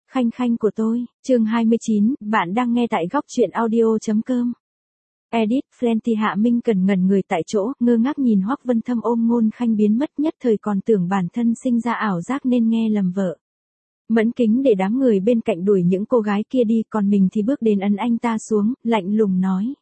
Khanh khanh của tôi, chương 29, bạn đang nghe tại góc truyện audio.com. Edit, Flenty Hạ Minh Cần ngẩn người tại chỗ, ngơ ngác nhìn Hoắc Vân Thâm ôm Ngôn Khanh biến mất, nhất thời còn tưởng bản thân sinh ra ảo giác nên nghe lầm vợ. Mẫn kính để đám người bên cạnh đuổi những cô gái kia đi, còn mình thì bước đến ấn anh ta xuống, lạnh lùng nói.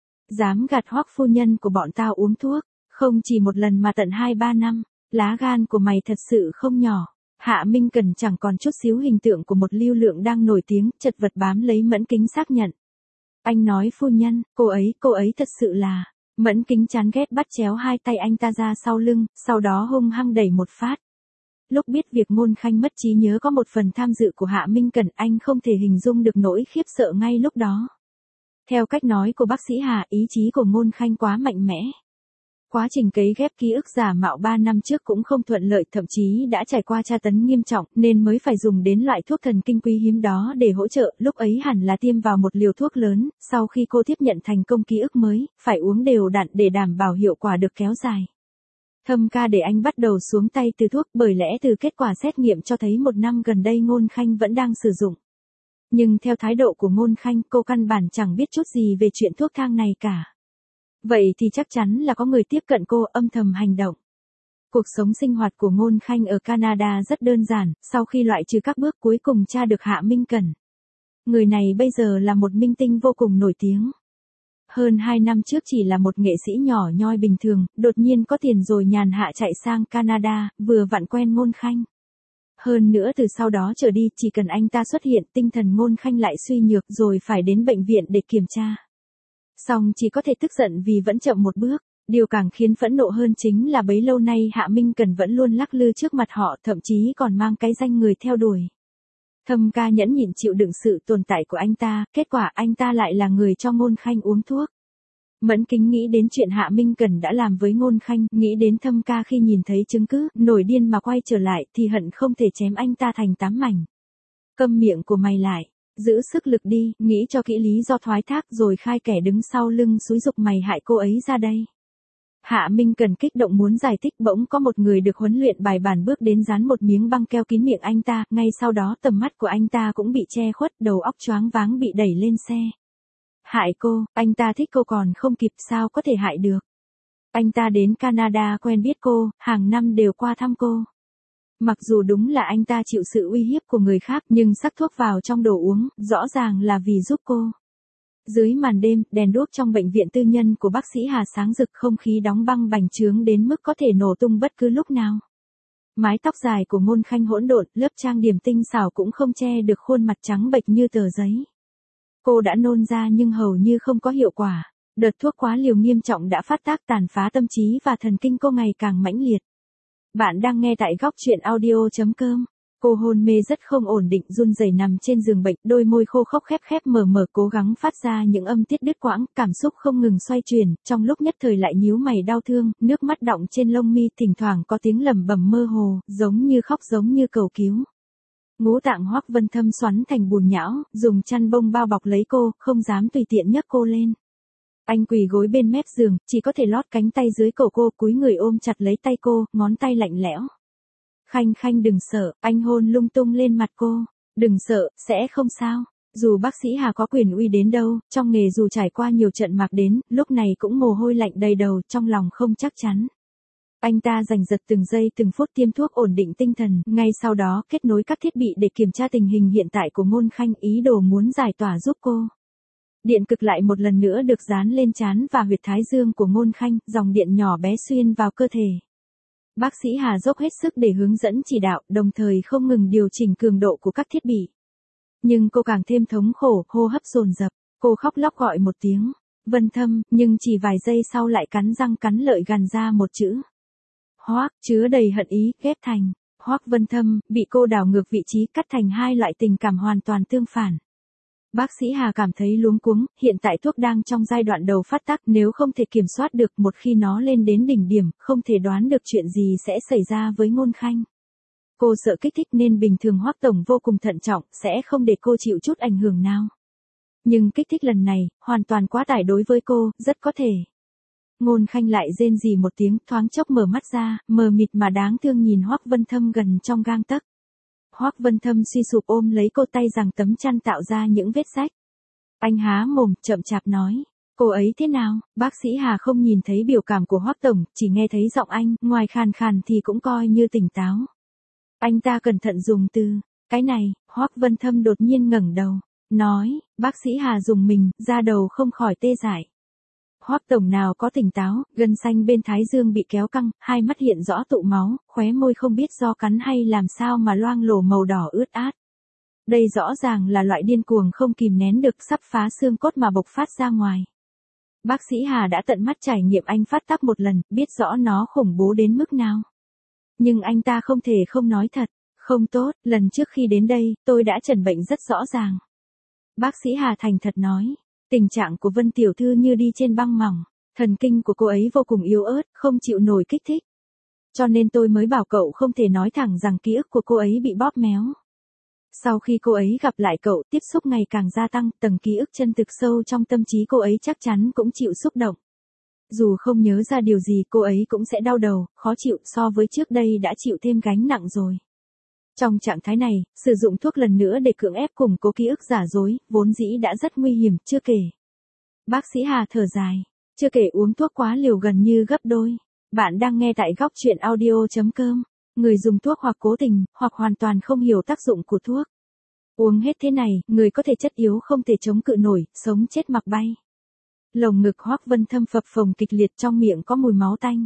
Dám gạt Hoắc phu nhân của bọn tao uống thuốc, không chỉ một lần mà tận 2-3 năm, lá gan của mày thật sự không nhỏ. Hạ Minh Cần chẳng còn chút xíu hình tượng của một lưu lượng đang nổi tiếng, chật vật bám lấy Mẫn Kính xác nhận. Anh nói phu nhân, cô ấy thật sự là. Mẫn Kính chán ghét bắt chéo hai tay anh ta ra sau lưng, sau đó hung hăng đẩy một phát. Lúc biết việc Ngôn Khanh mất trí nhớ có một phần tham dự của Hạ Minh Cần, anh không thể hình dung được nỗi khiếp sợ ngay lúc đó. Theo cách nói của bác sĩ Hà, ý chí của Ngôn Khanh quá mạnh mẽ. Quá trình cấy ghép ký ức giả mạo 3 năm trước cũng không thuận lợi, thậm chí đã trải qua tra tấn nghiêm trọng nên mới phải dùng đến loại thuốc thần kinh quý hiếm đó để hỗ trợ, lúc ấy hẳn là tiêm vào một liều thuốc lớn, sau khi cô tiếp nhận thành công ký ức mới, phải uống đều đặn để đảm bảo hiệu quả được kéo dài. Thâm ca để anh bắt đầu xuống tay từ thuốc, bởi lẽ từ kết quả xét nghiệm cho thấy 1 năm gần đây Ngôn Khanh vẫn đang sử dụng. Nhưng theo thái độ của Ngôn Khanh, cô căn bản chẳng biết chút gì về chuyện thuốc thang này cả. Vậy thì chắc chắn là có người tiếp cận cô, âm thầm hành động. Cuộc sống sinh hoạt của Ngôn Khanh ở Canada rất đơn giản, sau khi loại trừ các bước cuối cùng tra được Hạ Minh Cần. Người này bây giờ là một minh tinh vô cùng nổi tiếng. Hơn 2 năm trước chỉ là một nghệ sĩ nhỏ nhoi bình thường, đột nhiên có tiền rồi nhàn hạ chạy sang Canada, vừa vặn quen Ngôn Khanh. Hơn nữa từ sau đó trở đi, chỉ cần anh ta xuất hiện, tinh thần Ngôn Khanh lại suy nhược rồi phải đến bệnh viện để kiểm tra. Song chỉ có thể tức giận vì vẫn chậm một bước, điều càng khiến phẫn nộ hơn chính là bấy lâu nay Hạ Minh Cần vẫn luôn lắc lư trước mặt họ, thậm chí còn mang cái danh người theo đuổi. Thâm ca nhẫn nhịn chịu đựng sự tồn tại của anh ta, kết quả anh ta lại là người cho Ngôn Khanh uống thuốc. Mẫn Kính nghĩ đến chuyện Hạ Minh Cần đã làm với Ngôn Khanh, nghĩ đến Thâm ca khi nhìn thấy chứng cứ, nổi điên mà quay trở lại thì hận không thể chém anh ta thành 8 mảnh. Câm miệng của mày lại. Giữ sức lực đi, nghĩ cho kỹ lý do thoái thác rồi khai kẻ đứng sau lưng xúi giục mày hại cô ấy ra đây. Hạ Minh Cần kích động muốn giải thích, bỗng có một người được huấn luyện bài bản bước đến dán một miếng băng keo kín miệng anh ta, ngay sau đó tầm mắt của anh ta cũng bị che khuất, đầu óc choáng váng bị đẩy lên xe. Hại cô, anh ta thích cô còn không kịp, sao có thể hại được. Anh ta đến Canada quen biết cô, hàng năm đều qua thăm cô. Mặc dù đúng là anh ta chịu sự uy hiếp của người khác, nhưng sắc thuốc vào trong đồ uống, rõ ràng là vì giúp cô. Dưới màn đêm, đèn đuốc trong bệnh viện tư nhân của bác sĩ Hà sáng rực, không khí đóng băng bành trướng đến mức có thể nổ tung bất cứ lúc nào. Mái tóc dài của Ngôn Khanh hỗn độn, lớp trang điểm tinh xảo cũng không che được khuôn mặt trắng bệch như tờ giấy. Cô đã nôn ra nhưng hầu như không có hiệu quả. Đợt thuốc quá liều nghiêm trọng đã phát tác tàn phá tâm trí và thần kinh cô ngày càng mãnh liệt. Bạn đang nghe tại góc truyện audio.com. Cô hôn mê rất không ổn định, run rẩy nằm trên giường bệnh, đôi môi khô khốc khép khép mở mở cố gắng phát ra những âm tiết đứt quãng, cảm xúc không ngừng xoay chuyển, trong lúc nhất thời lại nhíu mày đau thương, nước mắt đọng trên lông mi, thỉnh thoảng có tiếng lẩm bẩm mơ hồ, giống như khóc giống như cầu cứu. Ngũ tạng Hoắc Vân Thâm xoắn thành bùn nhão, dùng chăn bông bao bọc lấy cô, không dám tùy tiện nhấc cô lên. Anh quỳ gối bên mép giường, chỉ có thể lót cánh tay dưới cổ cô, cúi người ôm chặt lấy tay cô, ngón tay lạnh lẽo. Khanh khanh đừng sợ, anh hôn lung tung lên mặt cô. Đừng sợ, sẽ không sao. Dù bác sĩ Hà có quyền uy đến đâu, trong nghề dù trải qua nhiều trận mạc đến, lúc này cũng mồ hôi lạnh đầy đầu, trong lòng không chắc chắn. Anh ta giành giật từng giây từng phút tiêm thuốc ổn định tinh thần, ngay sau đó kết nối các thiết bị để kiểm tra tình hình hiện tại của Ngôn Khanh, ý đồ muốn giải tỏa giúp cô. Điện cực lại một lần nữa được dán lên trán và huyệt thái dương của Ngôn Khanh, dòng điện nhỏ bé xuyên vào cơ thể. Bác sĩ Hà dốc hết sức để hướng dẫn chỉ đạo, đồng thời không ngừng điều chỉnh cường độ của các thiết bị. Nhưng cô càng thêm thống khổ, hô hấp dồn dập, cô khóc lóc gọi một tiếng, Vân Thâm, nhưng chỉ vài giây sau lại cắn răng cắn lợi gằn ra một chữ. Hoắc, chứa đầy hận ý, ghép thành, Hoắc Vân Thâm, bị cô đảo ngược vị trí, cắt thành hai loại tình cảm hoàn toàn tương phản. Bác sĩ Hà cảm thấy luống cuống, hiện tại thuốc đang trong giai đoạn đầu phát tác, nếu không thể kiểm soát được, một khi nó lên đến đỉnh điểm, không thể đoán được chuyện gì sẽ xảy ra với Ngôn Khanh. Cô sợ kích thích nên bình thường Hoắc tổng vô cùng thận trọng, sẽ không để cô chịu chút ảnh hưởng nào. Nhưng kích thích lần này, hoàn toàn quá tải đối với cô, rất có thể. Ngôn Khanh lại rên rỉ một tiếng, thoáng chốc mở mắt ra, mờ mịt mà đáng thương nhìn Hoắc Vân Thâm gần trong gang tấc. Hoắc Vân Thâm suy sụp ôm lấy cô, tay rằng tấm chăn tạo ra những vết rách. Anh há mồm, chậm chạp nói, cô ấy thế nào? Bác sĩ Hà không nhìn thấy biểu cảm của Hoắc tổng, chỉ nghe thấy giọng anh, ngoài khàn khàn thì cũng coi như tỉnh táo. Anh ta cẩn thận dùng từ, cái này. Hoắc Vân Thâm đột nhiên ngẩng đầu, nói, bác sĩ Hà dùng mình, da đầu không khỏi tê dại. Hoắc tổng nào có tỉnh táo, gân xanh bên thái dương bị kéo căng, hai mắt hiện rõ tụ máu, khóe môi không biết do cắn hay làm sao mà loang lổ màu đỏ ướt át. Đây rõ ràng là loại điên cuồng không kìm nén được, sắp phá xương cốt mà bộc phát ra ngoài. Bác sĩ Hà đã tận mắt trải nghiệm anh phát tác một lần, biết rõ nó khủng bố đến mức nào. Nhưng anh ta không thể không nói thật, không tốt, lần trước khi đến đây, tôi đã chẩn bệnh rất rõ ràng. Bác sĩ Hà thành thật nói, tình trạng của Vân tiểu thư như đi trên băng mỏng, thần kinh của cô ấy vô cùng yếu ớt, không chịu nổi kích thích. Cho nên tôi mới bảo cậu không thể nói thẳng rằng ký ức của cô ấy bị bóp méo. Sau khi cô ấy gặp lại cậu, tiếp xúc ngày càng gia tăng, tầng ký ức chân thực sâu trong tâm trí cô ấy chắc chắn cũng chịu xúc động. Dù không nhớ ra điều gì, cô ấy cũng sẽ đau đầu, khó chịu, so với trước đây đã chịu thêm gánh nặng rồi. Trong trạng thái này, sử dụng thuốc lần nữa để cưỡng ép củng cố ký ức giả dối, vốn dĩ đã rất nguy hiểm, chưa kể. Bác sĩ Hà thở dài, chưa kể uống thuốc quá liều gần như gấp đôi. Bạn đang nghe tại góc truyện audio.com. Người dùng thuốc hoặc cố tình, hoặc hoàn toàn không hiểu tác dụng của thuốc. Uống hết thế này, người có thể chất yếu không thể chống cự nổi, sống chết mặc bay. Lồng ngực Hoắc Vân Thâm phập phồng kịch liệt, trong miệng có mùi máu tanh.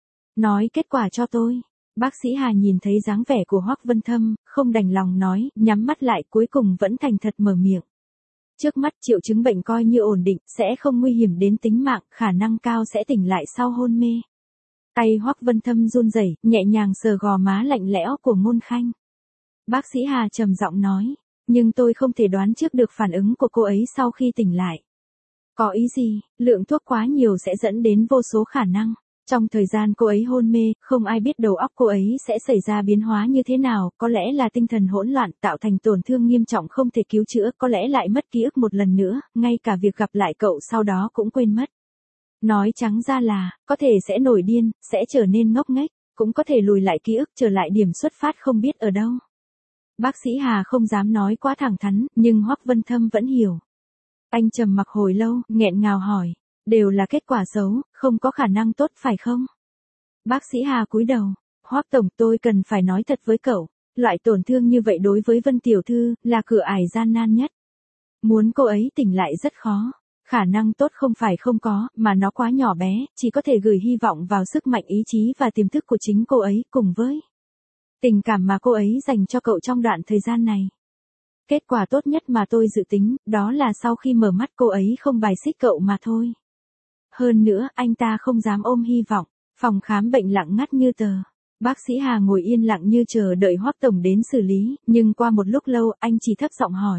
Nói kết quả cho tôi. Bác sĩ Hà nhìn thấy dáng vẻ của Hoắc Vân Thâm, không đành lòng nói, nhắm mắt lại, cuối cùng vẫn thành thật mở miệng. Trước mắt triệu chứng bệnh coi như ổn định, sẽ không nguy hiểm đến tính mạng, khả năng cao sẽ tỉnh lại sau hôn mê. Tay Hoắc Vân Thâm run rẩy, nhẹ nhàng sờ gò má lạnh lẽo của Ngôn Khanh. Bác sĩ Hà trầm giọng nói, nhưng tôi không thể đoán trước được phản ứng của cô ấy sau khi tỉnh lại. Có ý gì? Lượng thuốc quá nhiều sẽ dẫn đến vô số khả năng. Trong thời gian cô ấy hôn mê, không ai biết đầu óc cô ấy sẽ xảy ra biến hóa như thế nào, có lẽ là tinh thần hỗn loạn tạo thành tổn thương nghiêm trọng không thể cứu chữa, có lẽ lại mất ký ức một lần nữa, ngay cả việc gặp lại cậu sau đó cũng quên mất. Nói trắng ra là, có thể sẽ nổi điên, sẽ trở nên ngốc nghếch, cũng có thể lùi lại ký ức trở lại điểm xuất phát không biết ở đâu. Bác sĩ Hà không dám nói quá thẳng thắn, nhưng Hoắc Vân Thâm vẫn hiểu. Anh trầm mặc hồi lâu, nghẹn ngào hỏi, đều là kết quả xấu, không có khả năng tốt phải không? Bác sĩ Hà cúi đầu, Hoắc tổng, tôi cần phải nói thật với cậu, loại tổn thương như vậy đối với Vân tiểu thư là cửa ải gian nan nhất. Muốn cô ấy tỉnh lại rất khó. Khả năng tốt không phải không có, mà nó quá nhỏ bé, chỉ có thể gửi hy vọng vào sức mạnh ý chí và tiềm thức của chính cô ấy, cùng với tình cảm mà cô ấy dành cho cậu trong đoạn thời gian này. Kết quả tốt nhất mà tôi dự tính, đó là sau khi mở mắt cô ấy không bài xích cậu mà thôi. Hơn nữa, anh ta không dám ôm hy vọng. Phòng khám bệnh lặng ngắt như tờ. Bác sĩ Hà ngồi yên lặng như chờ đợi Hoắc tổng đến xử lý, nhưng qua một lúc lâu, anh chỉ thấp giọng hỏi.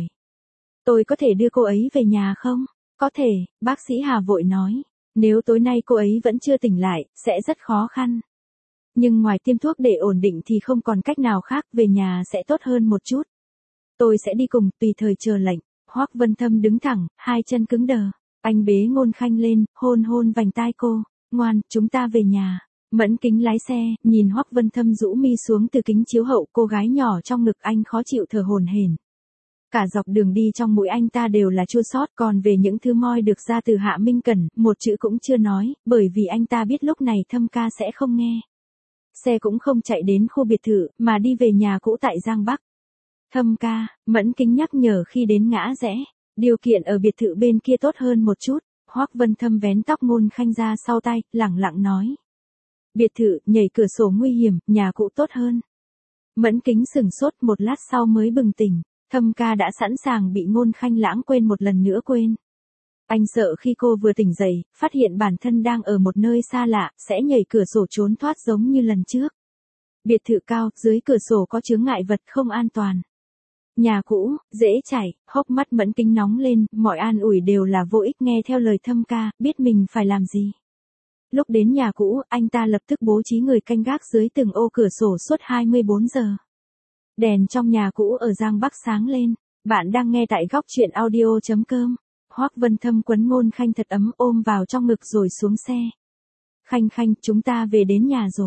Tôi có thể đưa cô ấy về nhà không? Có thể, bác sĩ Hà vội nói. Nếu tối nay cô ấy vẫn chưa tỉnh lại, sẽ rất khó khăn. Nhưng ngoài tiêm thuốc để ổn định thì không còn cách nào khác, về nhà sẽ tốt hơn một chút. Tôi sẽ đi cùng, tùy thời chờ lệnh. Hoắc Vân Thâm đứng thẳng, hai chân cứng đờ. Anh bế Ngôn Khanh lên, hôn hôn vành tai cô. Ngoan, chúng ta về nhà. Mẫn Kính lái xe, nhìn Hoắc Vân Thâm rũ mi xuống từ kính chiếu hậu, cô gái nhỏ trong ngực anh khó chịu thở hổn hển. Cả dọc đường đi trong mũi anh ta đều là chua xót, còn về những thứ moi được ra từ Hạ Minh Cẩn, một chữ cũng chưa nói, bởi vì anh ta biết lúc này Thâm ca sẽ không nghe. Xe cũng không chạy đến khu biệt thự, mà đi về nhà cũ tại Giang Bắc. Thâm ca, Mẫn Kính nhắc nhở khi đến ngã rẽ, điều kiện ở biệt thự bên kia tốt hơn một chút. Hoắc Vân Thâm vén tóc Ngôn Khanh ra sau tay, lẳng lặng nói. Biệt thự, nhảy cửa sổ nguy hiểm, nhà cũ tốt hơn. Mẫn Kính sửng sốt một lát sau mới bừng tỉnh. Thâm ca đã sẵn sàng bị Ngôn Khanh lãng quên một lần nữa quên. Anh sợ khi cô vừa tỉnh dậy, phát hiện bản thân đang ở một nơi xa lạ, sẽ nhảy cửa sổ trốn thoát giống như lần trước. Biệt thự cao, dưới cửa sổ có chướng ngại vật không an toàn. Nhà cũ, dễ chảy, hốc mắt Mẫn Kính nóng lên, mọi an ủi đều là vô ích, nghe theo lời Thâm ca, biết mình phải làm gì. Lúc đến nhà cũ, anh ta lập tức bố trí người canh gác dưới từng ô cửa sổ suốt 24 giờ. Đèn trong nhà cũ ở Giang Bắc sáng lên. Bạn đang nghe tại góc truyện audio.com. Hoắc Vân Thâm quấn Ngôn Khanh thật ấm ôm vào trong ngực rồi xuống xe. Khanh Khanh, chúng ta về đến nhà rồi.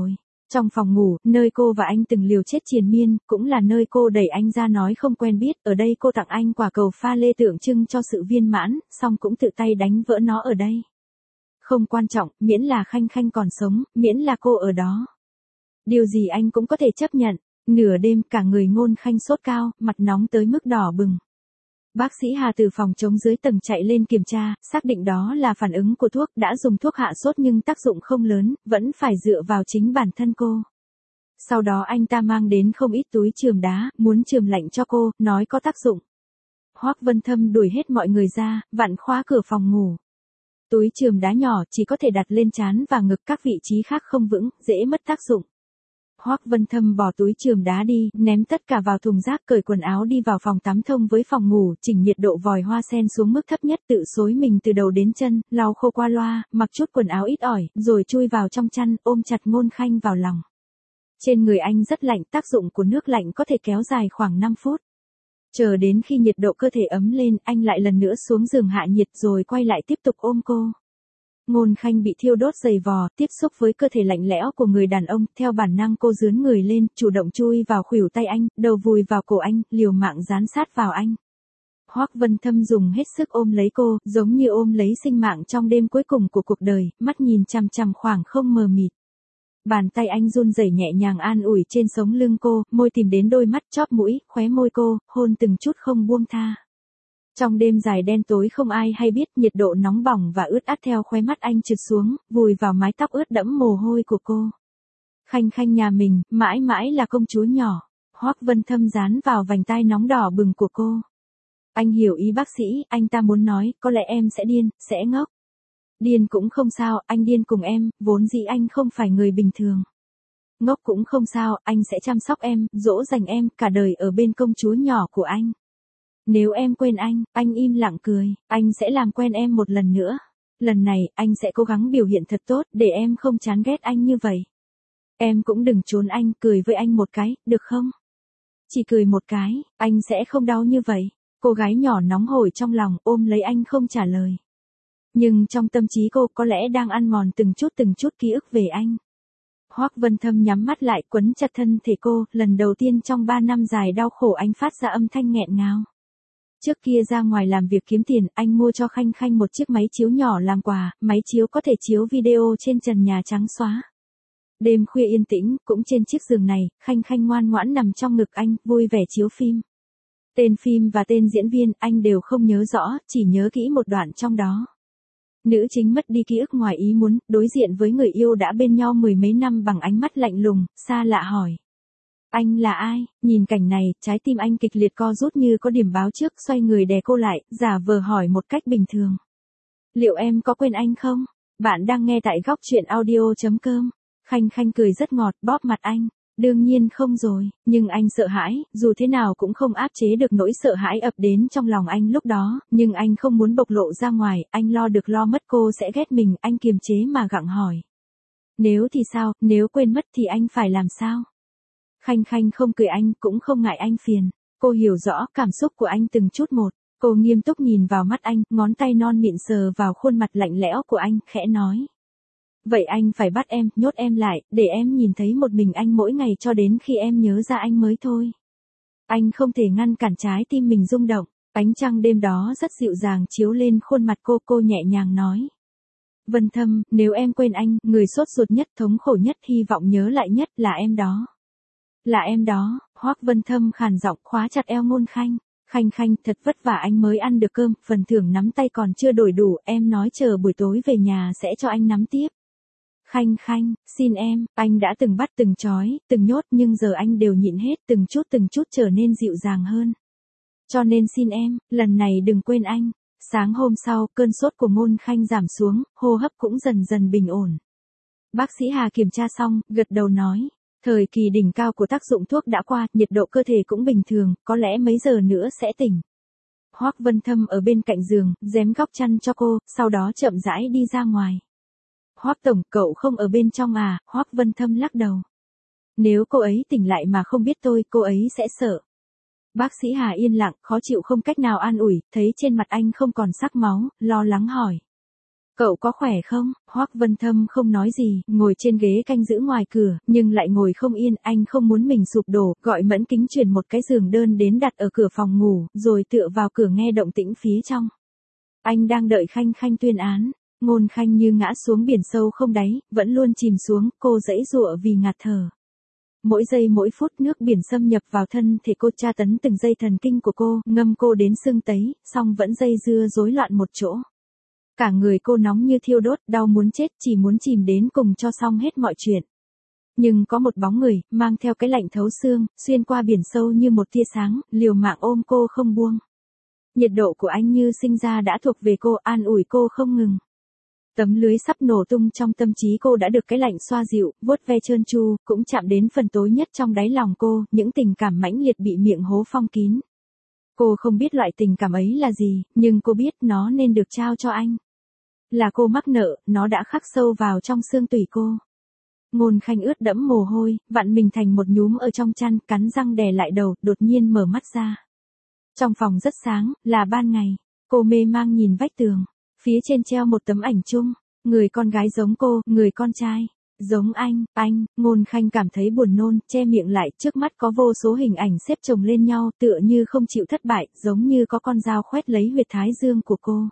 Trong phòng ngủ, nơi cô và anh từng liều chết triền miên, cũng là nơi cô đẩy anh ra nói không quen biết, ở đây cô tặng anh quả cầu pha lê tượng trưng cho sự viên mãn, xong cũng tự tay đánh vỡ nó ở đây. Không quan trọng, miễn là Khanh Khanh còn sống, miễn là cô ở đó. Điều gì anh cũng có thể chấp nhận. Nửa đêm cả người Ngôn Khanh sốt cao, mặt nóng tới mức đỏ bừng. Bác sĩ Hà từ phòng trống dưới tầng chạy lên kiểm tra, xác định đó là phản ứng của thuốc, đã dùng thuốc hạ sốt nhưng tác dụng không lớn, vẫn phải dựa vào chính bản thân cô. Sau đó anh ta mang đến không ít túi chườm đá, muốn chườm lạnh cho cô, nói có tác dụng. Hoắc Vân Thâm đuổi hết mọi người ra, vặn khóa cửa phòng ngủ. Túi chườm đá nhỏ chỉ có thể đặt lên trán và ngực, các vị trí khác không vững, dễ mất tác dụng. Hoắc Vân Thâm bỏ túi chườm đá đi, ném tất cả vào thùng rác, cởi quần áo đi vào phòng tắm thông với phòng ngủ, chỉnh nhiệt độ vòi hoa sen xuống mức thấp nhất, tự xối mình từ đầu đến chân, lau khô qua loa, mặc chút quần áo ít ỏi, rồi chui vào trong chăn, ôm chặt Ngôn Khanh vào lòng. Trên người anh rất lạnh, tác dụng của nước lạnh có thể kéo dài khoảng 5 phút. Chờ đến khi nhiệt độ cơ thể ấm lên, anh lại lần nữa xuống giường hạ nhiệt rồi quay lại tiếp tục ôm cô. Ngôn Khanh bị thiêu đốt dày vò, tiếp xúc với cơ thể lạnh lẽo của người đàn ông, theo bản năng cô rướn người lên, chủ động chui vào khuỷu tay anh, đầu vùi vào cổ anh, liều mạng dán sát vào anh. Hoắc Vân Thâm dùng hết sức ôm lấy cô, giống như ôm lấy sinh mạng trong đêm cuối cùng của cuộc đời, mắt nhìn chằm chằm khoảng không mờ mịt. Bàn tay anh run rẩy nhẹ nhàng an ủi trên sống lưng cô, môi tìm đến đôi mắt, chóp mũi, khóe môi cô, hôn từng chút không buông tha. Trong đêm dài đen tối không ai hay biết, nhiệt độ nóng bỏng và ướt át theo khóe mắt anh trượt xuống, vùi vào mái tóc ướt đẫm mồ hôi của cô. Khanh Khanh nhà mình, mãi mãi là công chúa nhỏ. Hoắc Vân Thâm dán vào vành tai nóng đỏ bừng của cô. Anh hiểu ý bác sĩ, anh ta muốn nói, có lẽ em sẽ điên, sẽ ngốc. Điên cũng không sao, anh điên cùng em, vốn dĩ anh không phải người bình thường. Ngốc cũng không sao, anh sẽ chăm sóc em, dỗ dành em, cả đời ở bên công chúa nhỏ của anh. Nếu em quên anh im lặng cười, anh sẽ làm quen em một lần nữa. Lần này, anh sẽ cố gắng biểu hiện thật tốt, để em không chán ghét anh như vậy. Em cũng đừng trốn anh, cười với anh một cái, được không? Chỉ cười một cái, anh sẽ không đau như vậy. Cô gái nhỏ nóng hổi trong lòng, ôm lấy anh không trả lời. Nhưng trong tâm trí cô có lẽ đang ăn mòn từng chút ký ức về anh. Hoắc Vân Thâm nhắm mắt lại, quấn chặt thân thể cô, lần đầu tiên trong 3 năm dài đau khổ anh phát ra âm thanh nghẹn ngào. Trước kia ra ngoài làm việc kiếm tiền, anh mua cho Khanh Khanh một chiếc máy chiếu nhỏ làm quà, máy chiếu có thể chiếu video trên trần nhà trắng xóa. Đêm khuya yên tĩnh, cũng trên chiếc giường này, Khanh Khanh ngoan ngoãn nằm trong ngực anh, vui vẻ chiếu phim. Tên phim và tên diễn viên, anh đều không nhớ rõ, chỉ nhớ kỹ một đoạn trong đó. Nữ chính mất đi ký ức ngoài ý muốn, đối diện với người yêu đã bên nhau mười mấy năm bằng ánh mắt lạnh lùng, xa lạ hỏi. Anh là ai? Nhìn cảnh này, trái tim anh kịch liệt co rút như có điểm báo trước, xoay người đè cô lại, giả vờ hỏi một cách bình thường. Liệu em có quên anh không? Bạn đang nghe tại góc truyện audio.com. Khanh Khanh cười rất ngọt, bóp mặt anh. Đương nhiên không rồi, nhưng anh sợ hãi, dù thế nào cũng không áp chế được nỗi sợ hãi ập đến trong lòng anh lúc đó, nhưng anh không muốn bộc lộ ra ngoài, anh lo được lo mất cô sẽ ghét mình, anh kiềm chế mà gặng hỏi. Nếu thì sao, nếu quên mất thì anh phải làm sao? Khanh Khanh không cười anh, cũng không ngại anh phiền. Cô hiểu rõ cảm xúc của anh từng chút một. Cô nghiêm túc nhìn vào mắt anh, ngón tay non mịn sờ vào khuôn mặt lạnh lẽo của anh, khẽ nói. Vậy anh phải bắt em, nhốt em lại, để em nhìn thấy một mình anh mỗi ngày cho đến khi em nhớ ra anh mới thôi. Anh không thể ngăn cản trái tim mình rung động. Ánh trăng đêm đó rất dịu dàng chiếu lên khuôn mặt cô nhẹ nhàng nói. Vân Thâm, nếu em quên anh, người sốt ruột nhất, thống khổ nhất, hy vọng nhớ lại nhất là em đó. Là em đó. Hoắc Vân Thâm khàn giọng khóa chặt eo Ngôn Khanh. Khanh Khanh, thật vất vả anh mới ăn được cơm, phần thưởng nắm tay còn chưa đổi đủ, em nói chờ buổi tối về nhà sẽ cho anh nắm tiếp. Khanh Khanh, xin em, anh đã từng bắt từng trói, từng nhốt nhưng giờ anh đều nhịn hết, từng chút trở nên dịu dàng hơn. Cho nên xin em, lần này đừng quên anh. Sáng hôm sau, cơn sốt của Ngôn Khanh giảm xuống, hô hấp cũng dần dần bình ổn. Bác sĩ Hà kiểm tra xong, gật đầu nói. Thời kỳ đỉnh cao của tác dụng thuốc đã qua, nhiệt độ cơ thể cũng bình thường, có lẽ mấy giờ nữa sẽ tỉnh. Hoắc Vân Thâm ở bên cạnh giường, giếm góc chăn cho cô, sau đó chậm rãi đi ra ngoài. Hoắc tổng, cậu không ở bên trong à? Hoắc Vân Thâm lắc đầu. Nếu cô ấy tỉnh lại mà không biết tôi, cô ấy sẽ sợ. Bác sĩ Hà yên lặng, khó chịu không cách nào an ủi, thấy trên mặt anh không còn sắc máu, lo lắng hỏi. Cậu có khỏe không? Hoắc Vân Thâm không nói gì, ngồi trên ghế canh giữ ngoài cửa, nhưng lại ngồi không yên, anh không muốn mình sụp đổ, gọi Mẫn Kính chuyển một cái giường đơn đến đặt ở cửa phòng ngủ, rồi tựa vào cửa nghe động tĩnh phía trong. Anh đang đợi Khanh Khanh tuyên án. Ngôn Khanh như ngã xuống biển sâu không đáy, vẫn luôn chìm xuống, cô giãy giụa vì ngạt thở. Mỗi giây mỗi phút nước biển xâm nhập vào thân thể cô, tra tấn từng dây thần kinh của cô, ngâm cô đến xương tấy, song vẫn dây dưa rối loạn một chỗ. Cả người cô nóng như thiêu đốt, đau muốn chết, chỉ muốn chìm đến cùng cho xong hết mọi chuyện. Nhưng có một bóng người, mang theo cái lạnh thấu xương, xuyên qua biển sâu như một tia sáng, liều mạng ôm cô không buông. Nhiệt độ của anh như sinh ra đã thuộc về cô, an ủi cô không ngừng. Tấm lưới sắp nổ tung trong tâm trí cô đã được cái lạnh xoa dịu, vuốt ve trơn tru, cũng chạm đến phần tối nhất trong đáy lòng cô, những tình cảm mãnh liệt bị miệng hố phong kín. Cô không biết loại tình cảm ấy là gì, nhưng cô biết nó nên được trao cho anh. Là cô mắc nợ, nó đã khắc sâu vào trong xương tủy cô. Ngôn Khanh ướt đẫm mồ hôi, vặn mình thành một nhúm ở trong chăn, cắn răng đè lại đầu, đột nhiên mở mắt ra. Trong phòng rất sáng, là ban ngày. Cô mê mang nhìn vách tường. Phía trên treo một tấm ảnh chung. Người con gái giống cô, người con trai giống anh. Ngôn Khanh cảm thấy buồn nôn, che miệng lại, trước mắt có vô số hình ảnh xếp chồng lên nhau, tựa như không chịu thất bại, giống như có con dao khoét lấy huyệt thái dương của cô.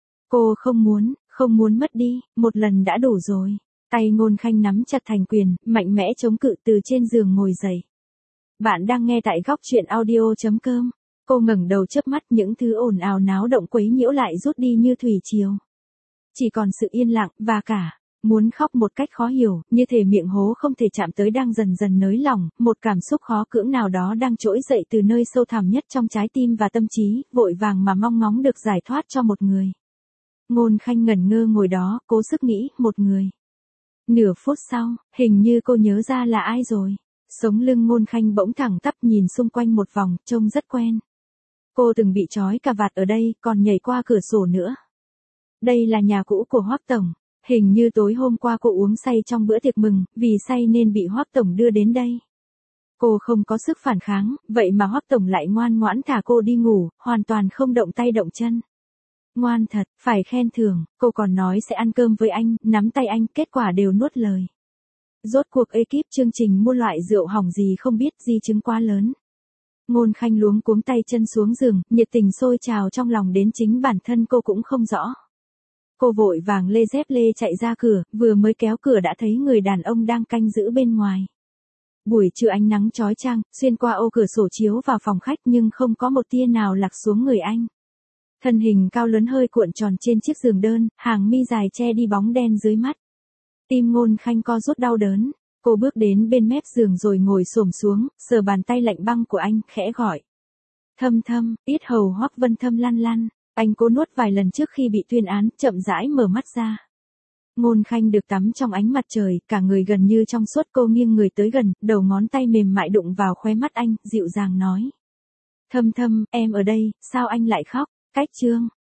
Cô không muốn mất đi, một lần đã đủ rồi. Tay Ngôn Khanh nắm chặt thành quyền, mạnh mẽ chống cự từ trên giường ngồi dậy. Bạn đang nghe tại góc truyện audio.com. Cô ngẩng đầu chớp mắt, những thứ ồn ào náo động quấy nhiễu lại rút đi như thủy triều. Chỉ còn sự yên lặng, và cả, muốn khóc một cách khó hiểu, như thể miệng hố không thể chạm tới đang dần dần nới lỏng, một cảm xúc khó cưỡng nào đó đang trỗi dậy từ nơi sâu thẳm nhất trong trái tim và tâm trí, vội vàng mà mong ngóng được giải thoát cho một người. Ngôn Khanh ngẩn ngơ ngồi đó, cố sức nghĩ, một người. Nửa phút sau, hình như cô nhớ ra là ai rồi. Sống lưng Ngôn Khanh bỗng thẳng tắp, nhìn xung quanh một vòng, trông rất quen. Cô từng bị trói cà vạt ở đây, còn nhảy qua cửa sổ nữa. Đây là nhà cũ của Hoắc tổng. Hình như tối hôm qua cô uống say trong bữa tiệc mừng, vì say nên bị Hoắc tổng đưa đến đây. Cô không có sức phản kháng, vậy mà Hoắc tổng lại ngoan ngoãn thả cô đi ngủ, hoàn toàn không động tay động chân. Ngoan thật, phải khen thưởng, cô còn nói sẽ ăn cơm với anh, nắm tay anh, kết quả đều nuốt lời. Rốt cuộc ekip chương trình mua loại rượu hỏng gì không biết, di chứng quá lớn. Ngôn Khanh luống cuống tay chân xuống giường, nhiệt tình sôi trào trong lòng đến chính bản thân cô cũng không rõ. Cô vội vàng lê dép lê chạy ra cửa, vừa mới kéo cửa đã thấy người đàn ông đang canh giữ bên ngoài. Buổi trưa ánh nắng chói chang, xuyên qua ô cửa sổ chiếu vào phòng khách nhưng không có một tia nào lạc xuống người anh. Thân hình cao lớn hơi cuộn tròn trên chiếc giường đơn, hàng mi dài che đi bóng đen dưới mắt. Tim Ngôn Khanh co rút đau đớn. Cô bước đến bên mép giường rồi ngồi xổm xuống, sờ bàn tay lạnh băng của anh, khẽ gọi. Thâm Thâm, yết hầu Hoắc Vân Thâm lăn lăn. Anh cố nuốt vài lần trước khi bị tuyên án, chậm rãi mở mắt ra. Ngôn Khanh được tắm trong ánh mặt trời, cả người gần như trong suốt, cô nghiêng người tới gần, đầu ngón tay mềm mại đụng vào khóe mắt anh, dịu dàng nói. Thâm Thâm, em ở đây, sao anh lại khóc? Cách chương.